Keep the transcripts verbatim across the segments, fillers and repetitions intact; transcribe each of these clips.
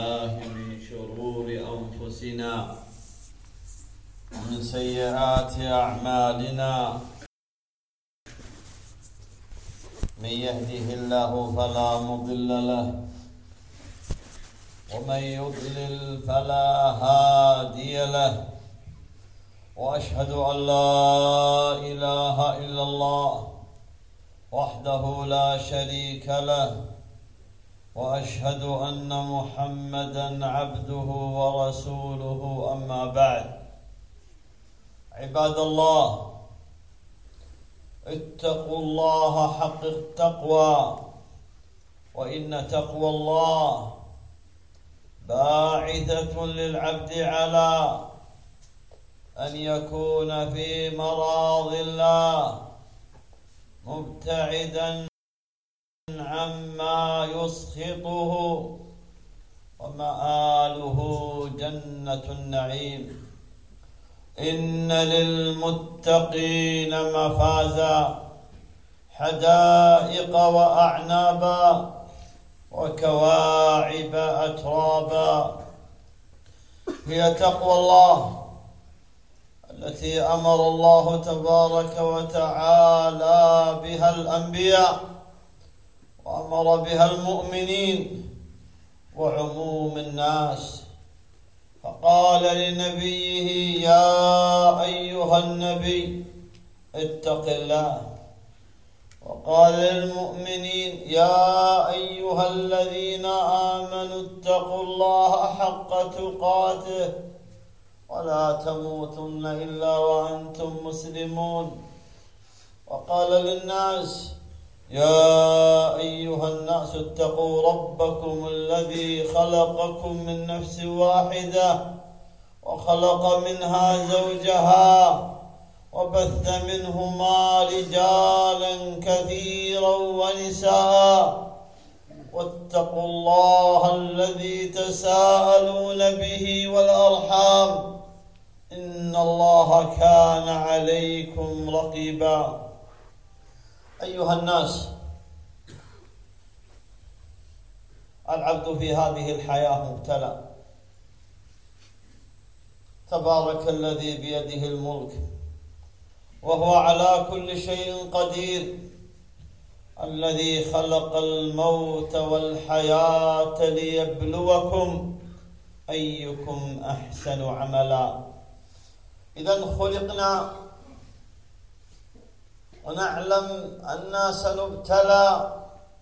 الله من شرور أنفسنا ومن سيئات أعمالنا. من يهده الله فلا مضل له ومن يضلل فلا هادي له، وأشهد أن لا إله إلا الله وحده لا شريك له، وأشهد أن محمدًا عبده ورسوله. أما بعد، عباد الله، اتقوا الله حق التقوى، وإن تقوى الله باعثة للعبد على أن يكون في مراض الله مبتعدًا عما يسخطه، ومآله جنة النعيم. إن للمتقين مفازا، حدائق وأعنابا وكواعب أترابا. هي تقوى الله التي أمر الله تبارك وتعالى بها الأنبياء، وأمر بها المؤمنين وعموم الناس، فقال لنبيه: يا أيها النبي اتق الله. وقال للمؤمنين: يا أيها الذين آمنوا اتقوا الله حق تقاته ولا تموتن إلا وأنتم مسلمون. وقال للناس: يا أيها الناس اتقوا ربكم الذي خلقكم من نفس واحدة وخلق منها زوجها وبث منهما رجالا كثيرا ونساء، واتقوا الله الذي تساءلون به والأرحام، إن الله كان عليكم رقيبا. أيها الناس، العبد في هذه الحياة مبتلى. تبارك الذي بيده الملك وهو على كل شيء قدير، الذي خلق الموت والحياة ليبلوكم أيكم أحسن عملا. إذن خلقنا ونعلم أننا سنبتلى،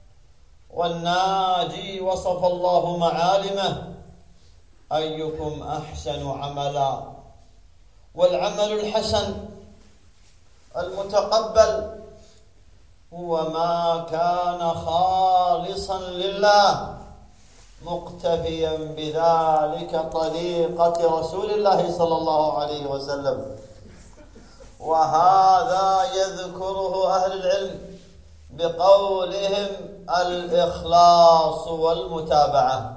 والناجي وصف الله معالمه: أيكم أحسن عملا. والعمل الحسن المتقبل هو ما كان خالصا لله، مقتفيا بذلك طريقة رسول الله صلى الله عليه وسلم. وهذا يذكره أهل العلم بقولهم الإخلاص والمتابعة.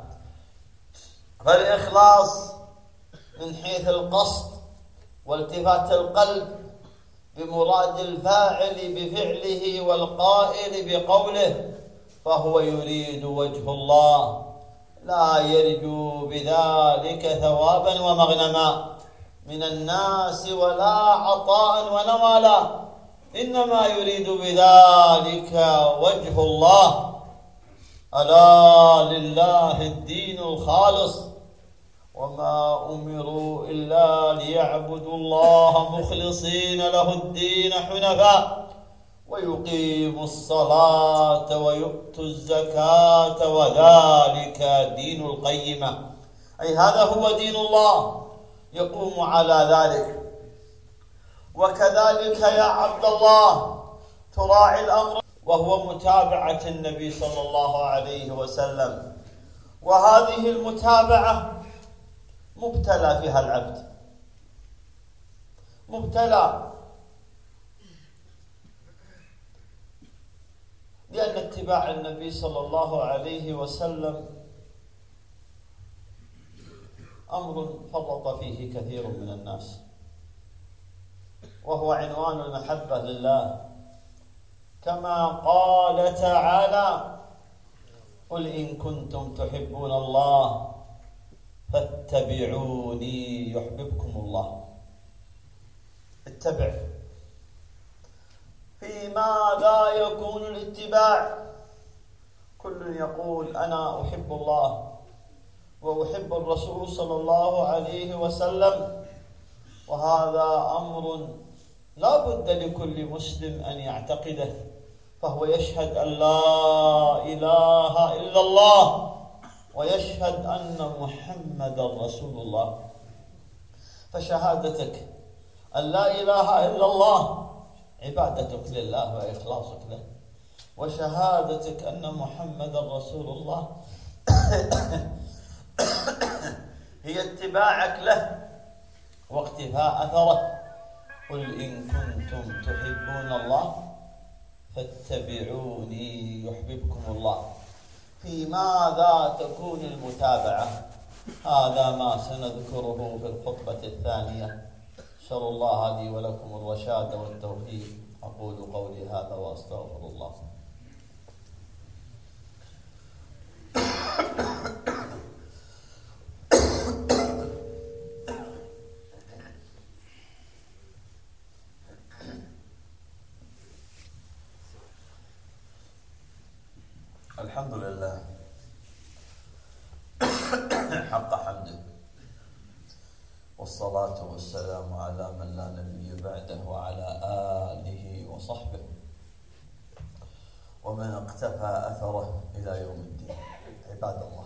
فالإخلاص من حيث القصد والتفات القلب بمراد الفاعل بفعله والقائل بقوله، فهو يريد وجه الله، لا يرجو بذلك ثوابا ومغنما من الناس ولا عطاء ولا مالا، إنما يريد بذلك وجه الله. ألا لله الدين الخالص، وما أمروا إلا ليعبدوا الله مخلصين له الدين حنفاء، ويقيموا الصلاة ويؤتوا الزكاة، وذلك دين القيمة. أي هذا هو دين الله، يقوم على ذلك. وكذلك يا عبد الله تراعي الأمر، وهو متابعة النبي صلى الله عليه وسلم. وهذه المتابعة مبتلى فيها العبد، مبتلى، لأن اتباع النبي صلى الله عليه وسلم أمر فرط فيه كثير من الناس، وهو عنوان المحبة لله، كما قال تعالى: قل إن كنتم تحبون الله فاتبعوني يحببكم الله. اتبع. في ماذا يكون الاتباع؟ كل يقول أنا أحب الله وأحب الرسول صلى الله عليه وسلم، وهذا أمر لا بد لكل مسلم أن يعتقده، فهو يشهد أن لا إله إلا الله ويشهد أن محمدا رسول الله. فشهادتك أن لا إله إلا الله عبادتك لله وإخلاصك له، وشهادتك أن محمدا رسول الله هي اتباعك له واقتفاء أثره. قل إن كنتم تحبون الله فاتبعوني يحببكم الله. في ماذا تكون المتابعة؟ هذا ما سنذكره في الخطبة الثانية. أسأل الله لي ولكم الرشاد والتوفيق. أقول قولي هذا وأستغفر الله. الحمد لله حق حمده، والصلاة والسلام على من لا نبي بعده وعلى آله وصحبه ومن اقتفى أثره إلى يوم الدين. عباد الله،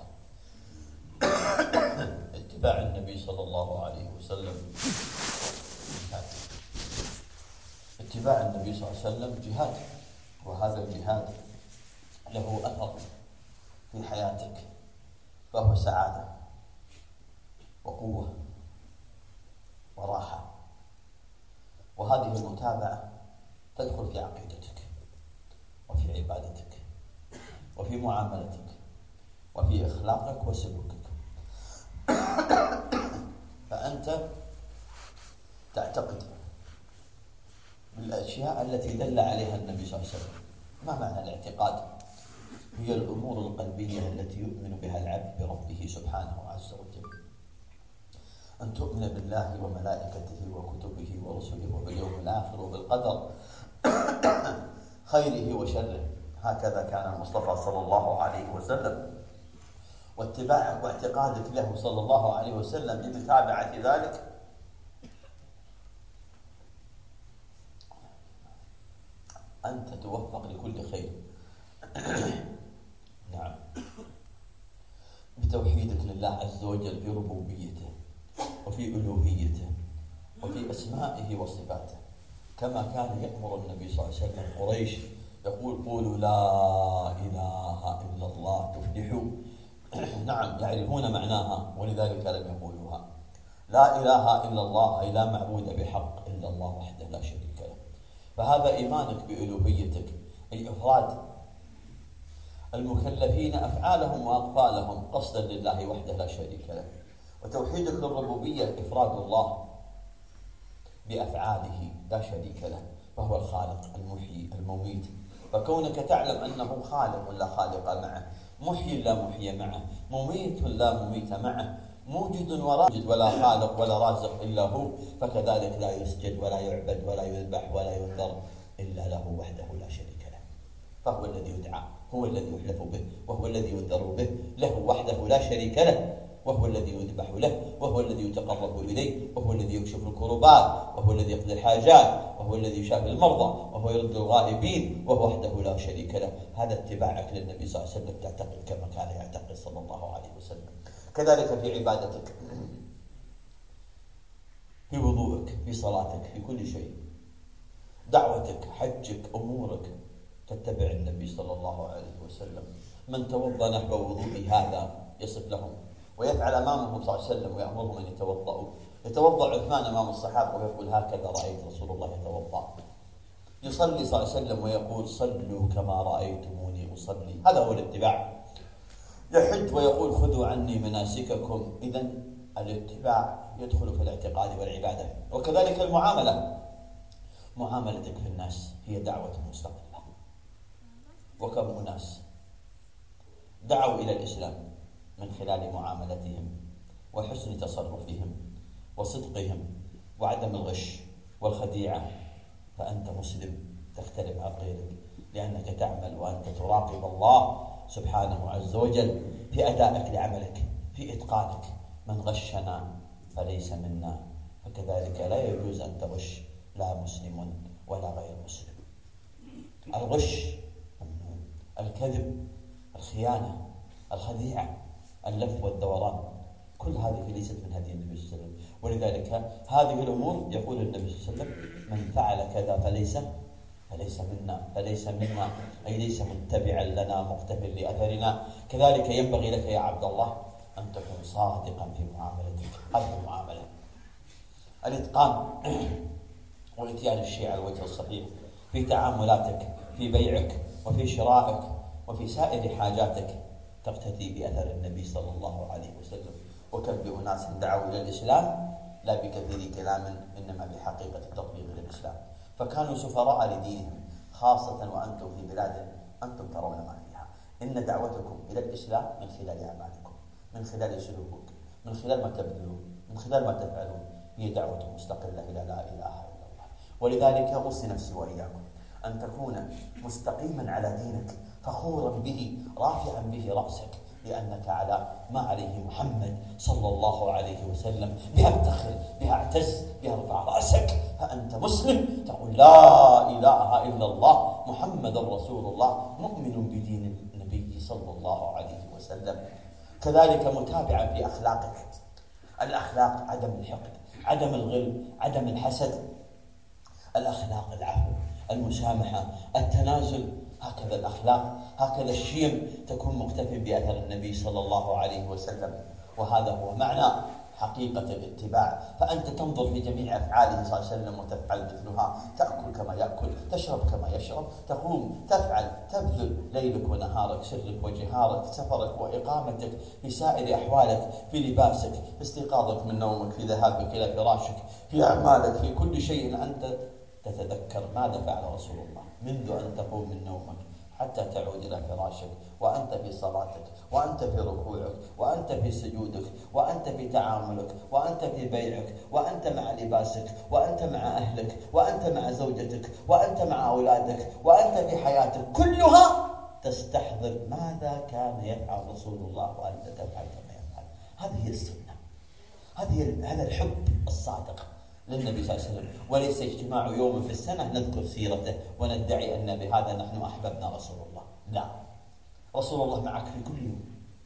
اتباع النبي صلى الله عليه وسلم جهاد. اتباع النبي صلى الله عليه وسلم جهاد، وهذا الجهاد له أثر في حياتك، فهو سعادة وقوة وراحة. وهذه المتابعة تدخل في عقيدتك وفي عبادتك وفي معاملتك وفي أخلاقك وسلوكك. فأنت تعتقد بالأشياء التي دل عليها النبي صلى الله عليه وسلم. ما معنى الاعتقاد؟ هي الأمور القلبية التي يؤمن بها العبد بربه سبحانه عز وجل. أن تؤمن بالله وملائكته وكتبه ورسله وباليوم الآخر وبالقدر خيره وشره. هكذا كان المصطفى صلى الله عليه وسلم، واتباعك واعتقادك له صلى الله عليه وسلم بمتابعة ذلك أنت توفق لكل خير. نعم، بتوحيدك لله عز وجل في ربوبيته وفي ألوهيته وفي أسمائه وصفاته، كما كان يأمر النبي صلى الله عليه وسلم قريش يقول قولوا لا إله إلا الله تفلحوا. نعم، يعرفون معناها ولذلك لم يقولوها. لا إله إلا الله أي لا معبود بحق إلا الله وحده لا شريك له. فهذا إيمانك بألوهيتك، أي إفراد المكلفين أفعالهم وأقفالهم قصدا لله وحده لا شريك له. وتوحيدك للربوبية إفراد الله بأفعاله لا شريك له، فهو الخالق المحيي المميت. فكونك تعلم أنه خالق لا خالق معه، محيي لا محيي معه، مميت لا مميت معه، موجد ورازق ولا خالق ولا رازق إلا هو، فكذلك لا يسجد ولا يعبد ولا يذبح ولا ينذر إلا له وحده لا شريك له. فهو الذي يدعى، هو الذي يحلف به، وهو الذي ينذر به، له وحده لا شريك له، وهو الذي يذبح له، وهو الذي يتقرب إليه، وهو الذي يكشف الكربات، وهو الذي يقضي الحاجات، وهو الذي يشافي المرضى، وهو يرد الغائبين، وهو وحده لا شريك له. هذا اتباعك للنبي صلى الله عليه وسلم، تعتقد كما كان يعتقد صلى الله عليه وسلم. كذلك في عبادتك، في وضوءك، في صلاتك، في كل شيء، دعوتك، حجك، أمورك، تتبع النبي صلى الله عليه وسلم. من توضأ نحو وضوء هذا يصف لهم ويفعل أمامهم صلى الله عليه وسلم ويأمرهم أن يتوضأوا. يتوضأ عثمان أمام الصحابة ويقول هكذا رأيت رسول الله يتوضأ. يصلي صلى الله عليه وسلم ويقول صلوا كما رأيتموني أصلي. هذا هو الاتباع. يحج ويقول خذوا عني مناسككم. إذن الاتباع يدخل في الاعتقاد والعبادة. وكذلك المعاملة، معاملتك في الناس هي دعوة مستقلة. وكم أناس دعوا إلى الإسلام من خلال معاملتهم وحسن تصرفهم وصدقهم وعدم الغش والخديعة، فأنت مسلم تختلف عن غيرك، لأنك تعمل وأنت تراقب الله سبحانه عز وجل في أدائك لعملك، في إتقانك. من غشنا فليس منا، فكذلك لا يجوز أن تغش لا مسلم ولا غير مسلم. الغش ممنوع، الكذب، الخيانة، الخديعة، اللف والدوران، كل هذه ليست من هدي النبي صلى الله عليه وسلم. ولذلك هذه الأمور يقول النبي صلى الله عليه وسلم: من فعل كذا فليس فليس منا، فليس منا، أي ليس متبعا لنا مقتف لأثرنا. كذلك ينبغي لك يا عبد الله أن تكون صادقا في معاملتك. هذه المعاملة، الإتقان وإتيان الشيء على الوجه الصحيح في تعاملاتك، في بيعك وفي شرائك وفي سائر حاجاتك، تقتدي بأثر النبي صلى الله عليه وسلم. وكم بأناس دعوا إلى الإسلام لا بكثير كلام، إنما بحقيقة التطبيق للإسلام، فكانوا سفراء لدينهم، خاصة وأنتم في بلاد أنتم ترون ما فيها. إن دعوتكم إلى الإسلام من خلال أعمالكم، من خلال سلوككم، من خلال ما تبذلون، من خلال ما تفعلون، هي دعوة مستقلة إلى لا إله إلا الله. ولذلك أوصي نفسي وإياكم أن تكون مستقيما على دينك، فخورا به، رافعا به رأسك، لأنك على ما عليه محمد صلى الله عليه وسلم، بها افتخر، بها اعتز، بها ارفع رأسك، فأنت مسلم تقول لا إله إلا الله محمد رسول الله، مؤمن بدين النبي صلى الله عليه وسلم. كذلك متابعا في أخلاقك، الأخلاق عدم الحقد، عدم الغل، عدم الحسد، الأخلاق العفو، المسامحة، التنازل، هكذا الأخلاق، هكذا الشيم، تكون مقتفي بأثر النبي صلى الله عليه وسلم. وهذا هو معنى حقيقة الاتباع. فأنت تنظر في جميع أفعاله صلى الله عليه وسلم وتفعل مثلها، تأكل كما يأكل، تشرب كما يشرب، تقوم، تفعل، تبذل ليلك ونهارك، سرك وجهارك، سفرك وإقامتك، في سائر أحوالك، في لباسك، في استيقاظك من نومك، في ذهابك إلى فراشك، في أعمالك، في كل شيء أنت تتذكر ماذا فعل رسول الله منذ أن تقوم من نومك حتى تعود إلى فراشك، وأنت في صلاتك، وأنت في ركوعك، وأنت في سجودك، وأنت في تعاملك، وأنت في بيعك، وأنت مع لباسك، وأنت مع أهلك، وأنت مع زوجتك، وأنت مع أولادك، وأنت في حياتك كلها تستحضر ماذا كان يفعل رسول الله وأنت تفعل كما يفعل. هذه هي السنة، هذه هذا الحب الصادق للنبي صلى الله عليه وسلم، وليس اجتماع يوم في السنة نذكر سيرته وندعي أن بهذا نحن أحببنا رسول الله. لا، رسول الله معك في كل يوم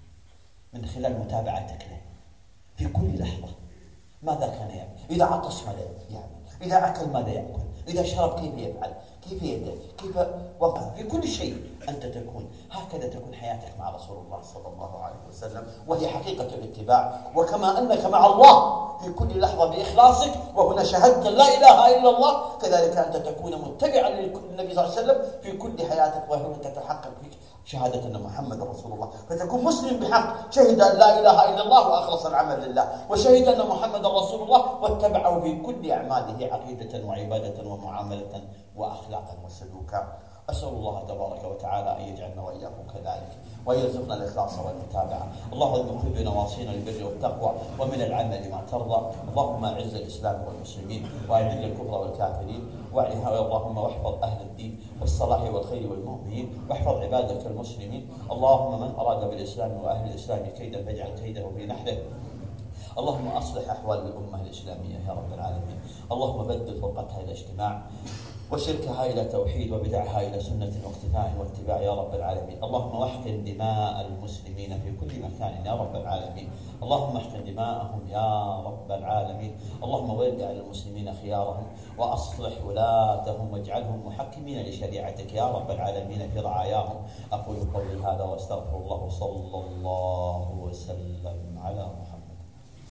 من خلال متابعتك له في كل لحظة. ماذا كان يعمل؟ إذا عطش ماذا يعمل؟ إذا أكل ماذا يأكل؟ إذا شرب كيف يفعل؟ كيف يده؟ كيف وضع؟ في كل شيء أنت تكون هكذا، تكون حياتك مع رسول الله صلى الله عليه وسلم، وهي حقيقة الاتباع. وكما أنك مع الله في كل لحظة بإخلاصك، وهنا شهدت لا إله إلا الله، كذلك أنت تكون متبعا للنبي صلى الله عليه وسلم في كل حياتك، وهنا تتحقق فيك شهادة أن محمد رسول الله، فتكون مسلم بحق، شهد أن لا إله إلا الله وأخلص العمل لله، وشهد أن محمد رسول الله واتبعه في كل أعماله عقيدة وعبادة ومعاملة وأخلاقا وسلوكا. أسأل الله تبارك وتعالى أن يجعلنا وإياكم كذلك، ويرزقنا الإخلاص والمتابعة. اللهم اغفر بنواصينا للبر والتقوى ومن العمل ما ترضى. اللهم أعز الإسلام والمسلمين وأذل الكفر والكافرين، اللهم واحفظ أهل الدين والصلاح والخير والمؤمنين، واحفظ عبادك المسلمين. اللهم من أراد بالإسلام وأهل الإسلام كيدا فاجعل كيده في نحره. اللهم أصلح أحوال الأمة الإسلامية يا رب العالمين. اللهم بدل فرقتها إلى اجتماع، وشركها إلى توحيد، وبدعها إلى سنة واقتفاء واتباع يا رب العالمين. اللهم واحقن دماء المسلمين في كل مكان يا رب العالمين. اللهم احقن دماءهم يا رب العالمين. اللهم ول على المسلمين خيارهم، وأصلح ولاتهم، واجعلهم محكمين لشريعتك يا رب العالمين في رعاياهم. أقول قولي هذا واستغفر الله، صلى الله وسلم على محمد.